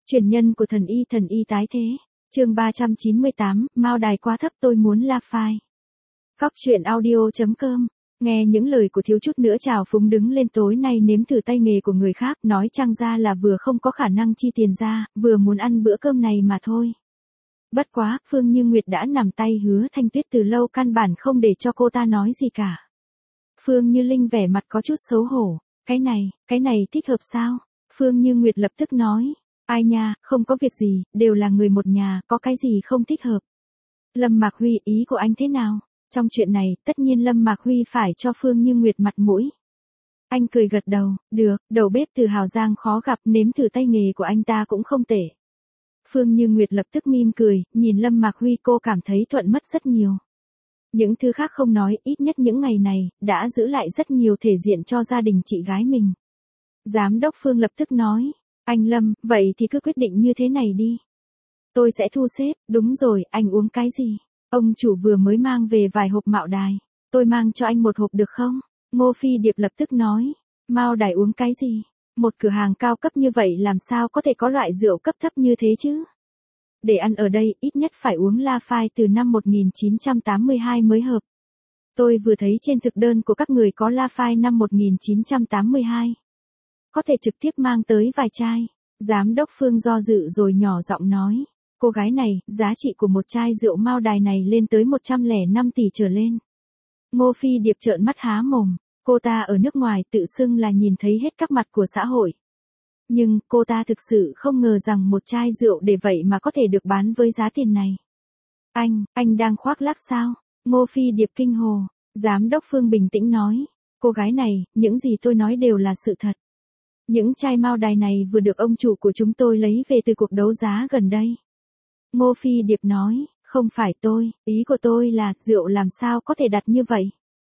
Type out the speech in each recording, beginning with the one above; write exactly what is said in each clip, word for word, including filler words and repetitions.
Truyền nhân của thần y thần y tái thế. Chương ba trăm chín mươi tám, Mao đài quá thấp tôi muốn la phai. Góc truyện audio chấm com. Nghe những lời của thiếu chút nữa trào phúng đứng lên tối nay nếm thử tay nghề của người khác, nói chăng ra là vừa không có khả năng chi tiền ra, vừa muốn ăn bữa cơm này mà thôi. Bất quá, Phương Như Nguyệt đã nằm tay Hứa Thanh Tuyết từ lâu, căn bản không để cho cô ta nói gì cả. Phương Như Linh vẻ mặt có chút xấu hổ. Cái này, cái này thích hợp sao? Phương Như Nguyệt lập tức nói. Ai nha, không có việc gì, đều là người một nhà, có cái gì không thích hợp. Lâm Mạc Huy, ý của anh thế nào? Trong chuyện này, tất nhiên Lâm Mạc Huy phải cho Phương Như Nguyệt mặt mũi. Anh cười gật đầu, được, đầu bếp từ Hào Giang khó gặp, nếm thử tay nghề của anh ta cũng không tệ. Phương Như Nguyệt lập tức mỉm cười, nhìn Lâm Mạc Huy cô cảm thấy thuận mất rất nhiều. Những thứ khác không nói, ít nhất những ngày này, đã giữ lại rất nhiều thể diện cho gia đình chị gái mình. Giám đốc Phương lập tức nói. Anh Lâm, vậy thì cứ quyết định như thế này đi. Tôi sẽ thu xếp, đúng rồi, anh uống cái gì? Ông chủ vừa mới mang về vài hộp Mạo Đài. Tôi mang cho anh một hộp được không? Ngô Phi Điệp lập tức nói. Mao Đài uống cái gì? Một cửa hàng cao cấp như vậy làm sao có thể có loại rượu cấp thấp như thế chứ? Để ăn ở đây, ít nhất phải uống La Phai từ năm một nghìn chín trăm tám mươi hai mới hợp. Tôi vừa thấy trên thực đơn của các người có La Phai năm một nghìn chín trăm tám mươi hai. Có thể trực tiếp mang tới vài chai. Giám đốc Phương do dự rồi nhỏ giọng nói. Cô gái này, giá trị của một chai rượu Mao Đài này lên tới một trăm lẻ năm tỷ trở lên. Ngô Phi Điệp trợn mắt há mồm. Cô ta ở nước ngoài tự xưng là nhìn thấy hết các mặt của xã hội. Nhưng, cô ta thực sự không ngờ rằng một chai rượu để vậy mà có thể được bán với giá tiền này. Anh, anh đang khoác lác sao? Ngô Phi Điệp kinh hồ. Giám đốc Phương bình tĩnh nói. Cô gái này, những gì tôi nói đều là sự thật. Những chai Mao Đài này vừa được ông chủ của chúng tôi lấy về từ cuộc đấu giá gần đây. Ngô Phi Điệp nói, không phải tôi, ý của tôi là rượu làm sao có thể đặt như vậy.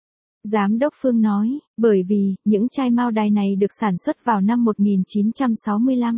Giám đốc Phương nói, bởi vì, những chai Mao Đài này được sản xuất vào năm một nghìn chín trăm sáu mươi lăm.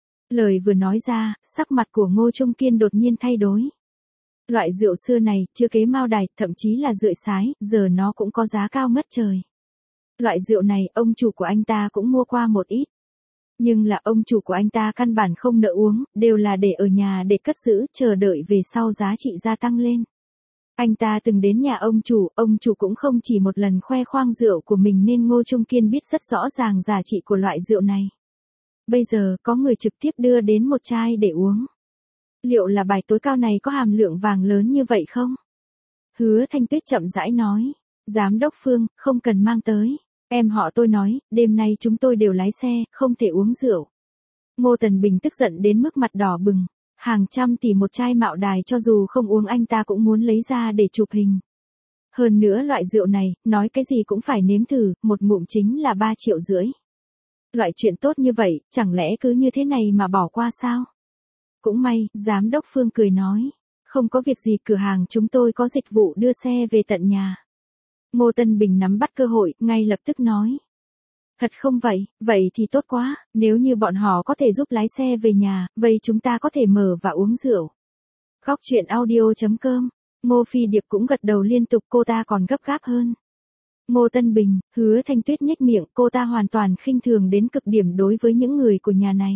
Lời vừa nói ra, sắc mặt của Ngô Trung Kiên đột nhiên thay đổi. Loại rượu xưa này, chưa kế Mao Đài, thậm chí là rượi sái, giờ nó cũng có giá cao ngất trời. Loại rượu này, ông chủ của anh ta cũng mua qua một ít. Nhưng là ông chủ của anh ta căn bản không nỡ uống, đều là để ở nhà để cất giữ, chờ đợi về sau giá trị gia tăng lên. Anh ta từng đến nhà ông chủ, ông chủ cũng không chỉ một lần khoe khoang rượu của mình nên Ngô Trung Kiên biết rất rõ ràng giá trị của loại rượu này. Bây giờ, có người trực tiếp đưa đến một chai để uống. Liệu là bài tối cao này có hàm lượng vàng lớn như vậy không? Hứa Thanh Tuyết chậm rãi nói. Giám đốc Phương, không cần mang tới. Em họ tôi nói, đêm nay chúng tôi đều lái xe, không thể uống rượu. Ngô Tần Bình tức giận đến mức mặt đỏ bừng. Hàng trăm tỷ một chai Mạo Đài cho dù không uống anh ta cũng muốn lấy ra để chụp hình. Hơn nữa loại rượu này, nói cái gì cũng phải nếm thử, một ngụm chính là ba triệu rưỡi. Loại chuyện tốt như vậy, chẳng lẽ cứ như thế này mà bỏ qua sao? Cũng may, Giám đốc Phương cười nói. Không có việc gì, cửa hàng chúng tôi có dịch vụ đưa xe về tận nhà. Ngô Tân Bình nắm bắt cơ hội, ngay lập tức nói. Thật không vậy, vậy thì tốt quá, nếu như bọn họ có thể giúp lái xe về nhà, vậy chúng ta có thể mở và uống rượu. Góc truyện audio chấm com. Ngô Phi Điệp cũng gật đầu liên tục, cô ta còn gấp gáp hơn. Ngô Tân Bình, Hứa Thanh Tuyết nhếch miệng, cô ta hoàn toàn khinh thường đến cực điểm đối với những người của nhà này.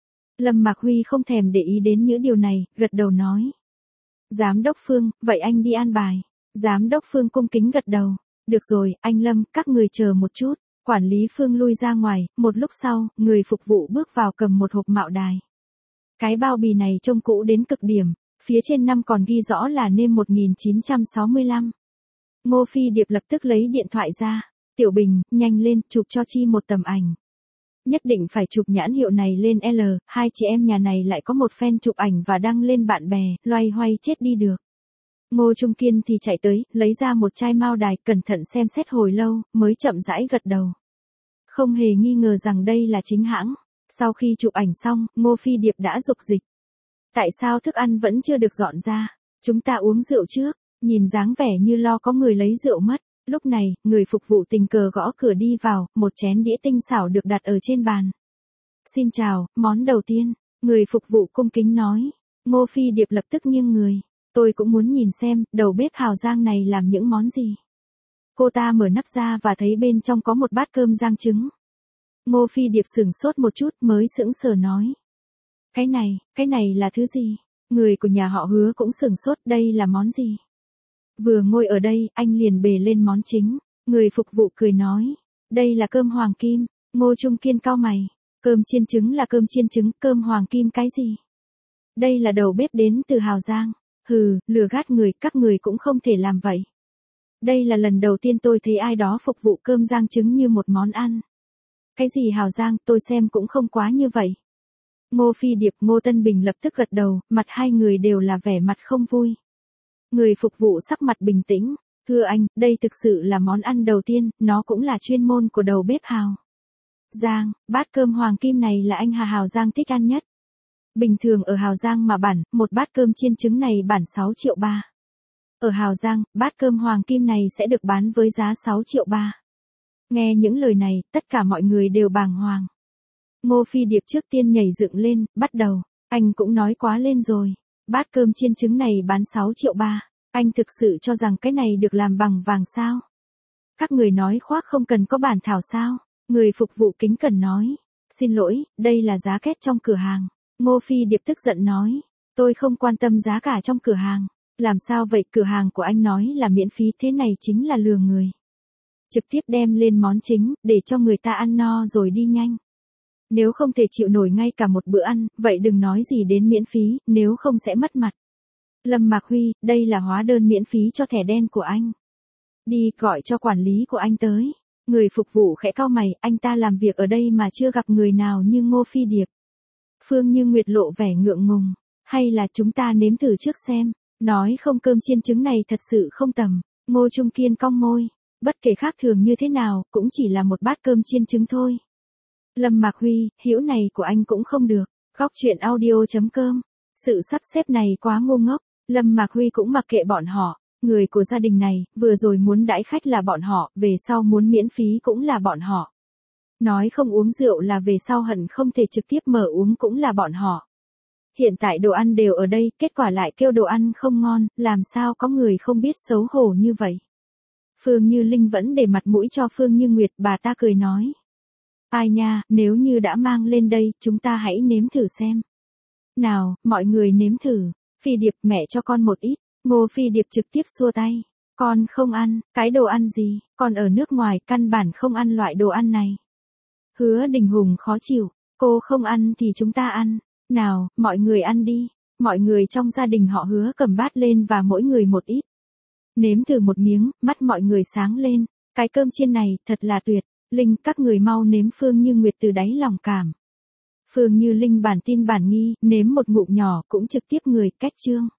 Lâm Mạc Huy không thèm để ý đến những điều này, gật đầu nói. Giám đốc Phương, vậy anh đi an bài. Giám đốc Phương cung kính gật đầu. Được rồi, anh Lâm, các người chờ một chút. Quản lý Phương lui ra ngoài, một lúc sau, người phục vụ bước vào cầm một hộp Mạo Đài. Cái bao bì này trông cũ đến cực điểm, phía trên năm còn ghi rõ là nêm một nghìn chín trăm sáu mươi lăm. Ngô Phi Điệp lập tức lấy điện thoại ra. Tiểu Bình, nhanh lên, chụp cho Chi một tấm ảnh. Nhất định phải chụp nhãn hiệu này lên L, hai chị em nhà này lại có một fan chụp ảnh và đăng lên bạn bè, loay hoay chết đi được. Ngô Trung Kiên thì chạy tới, lấy ra một chai Mao Đài, cẩn thận xem xét hồi lâu, mới chậm rãi gật đầu. Không hề nghi ngờ rằng đây là chính hãng. Sau khi chụp ảnh xong, Ngô Phi Điệp đã dục dịch. Tại sao thức ăn vẫn chưa được dọn ra? Chúng ta uống rượu trước. Nhìn dáng vẻ như lo có người lấy rượu mất. Lúc này, người phục vụ tình cờ gõ cửa đi vào, một chén đĩa tinh xảo được đặt ở trên bàn. Xin chào, món đầu tiên. Người phục vụ cung kính nói. Ngô Phi Điệp lập tức nghiêng người. Tôi cũng muốn nhìn xem, đầu bếp Hào Giang này làm những món gì. Cô ta mở nắp ra và thấy bên trong có một bát cơm rang trứng. Ngô Phi Điệp sửng sốt một chút mới sững sờ nói. Cái này, cái này là thứ gì? Người của nhà họ Hứa cũng sửng sốt, đây là món gì? Vừa ngồi ở đây, anh liền bề lên món chính. Người phục vụ cười nói, đây là cơm hoàng kim. Ngô Trung Kiên cau mày, cơm chiên trứng là cơm chiên trứng, cơm hoàng kim cái gì? Đây là đầu bếp đến từ Hào Giang. Hừ, lừa gạt người, các người cũng không thể làm vậy. Đây là lần đầu tiên tôi thấy ai đó phục vụ cơm rang trứng như một món ăn. Cái gì Hào Giang, tôi xem cũng không quá như vậy. Ngô Phi Điệp, Ngô Tân Bình lập tức gật đầu, mặt hai người đều là vẻ mặt không vui. Người phục vụ sắc mặt bình tĩnh, thưa anh, đây thực sự là món ăn đầu tiên, nó cũng là chuyên môn của đầu bếp Hào Giang, bát cơm hoàng kim này là anh Hà Hào Giang thích ăn nhất. Bình thường ở Hào Giang mà bản, một bát cơm chiên trứng này bản sáu triệu ba. Ở Hào Giang, bát cơm hoàng kim này sẽ được bán với giá sáu triệu ba. Nghe những lời này, tất cả mọi người đều bàng hoàng. Ngô Phi Điệp trước tiên nhảy dựng lên, bắt đầu, anh cũng nói quá lên rồi. Bát cơm chiên trứng này bán sáu triệu ba, anh thực sự cho rằng cái này được làm bằng vàng sao? Các người nói khoác không cần có bản thảo sao? Người phục vụ kính cẩn nói, xin lỗi, đây là giá kết trong cửa hàng. Ngô Phi Điệp tức giận nói, tôi không quan tâm giá cả trong cửa hàng. Làm sao vậy, cửa hàng của anh nói là miễn phí, thế này chính là lừa người. Trực tiếp đem lên món chính, để cho người ta ăn no rồi đi nhanh. Nếu không thể chịu nổi ngay cả một bữa ăn, vậy đừng nói gì đến miễn phí, nếu không sẽ mất mặt. Lâm Mạc Huy, đây là hóa đơn miễn phí cho thẻ đen của anh. Đi gọi cho quản lý của anh tới. Người phục vụ khẽ cau mày, anh ta làm việc ở đây mà chưa gặp người nào như Ngô Phi Điệp. Phương Như Nguyệt lộ vẻ ngượng ngùng, hay là chúng ta nếm thử trước xem. Nói không, cơm chiên trứng này thật sự không tầm. Ngô Trung Kiên cong môi, bất kể khác thường như thế nào, cũng chỉ là một bát cơm chiên trứng thôi. Lâm Mạc Huy, hữu này của anh cũng không được. Góc truyện audio chấm com. Sự sắp xếp này quá ngu ngốc. Lâm Mạc Huy cũng mặc kệ bọn họ. Người của gia đình này, vừa rồi muốn đãi khách là bọn họ, về sau muốn miễn phí cũng là bọn họ. Nói không uống rượu là về sau hận không thể trực tiếp mở uống cũng là bọn họ. Hiện tại đồ ăn đều ở đây, kết quả lại kêu đồ ăn không ngon, làm sao có người không biết xấu hổ như vậy. Phương Như Linh vẫn để mặt mũi cho Phương Như Nguyệt, bà ta cười nói. Ai nha, nếu như đã mang lên đây, chúng ta hãy nếm thử xem. Nào, mọi người nếm thử. Phi Điệp, mẹ cho con một ít. Ngô Phi Điệp trực tiếp xua tay. Con không ăn, cái đồ ăn gì, con ở nước ngoài căn bản không ăn loại đồ ăn này. Hứa Đình Hùng khó chịu, cô không ăn thì chúng ta ăn. Nào, mọi người ăn đi. Mọi người trong gia đình họ Hứa cầm bát lên và mỗi người một ít. Nếm thử một miếng, mắt mọi người sáng lên. Cái cơm chiên này, thật là tuyệt. Linh, các người mau nếm. Phương Như Nguyệt từ đáy lòng cảm. Phương Như Linh bản tin bản nghi, nếm một ngụm nhỏ cũng trực tiếp người cách chương.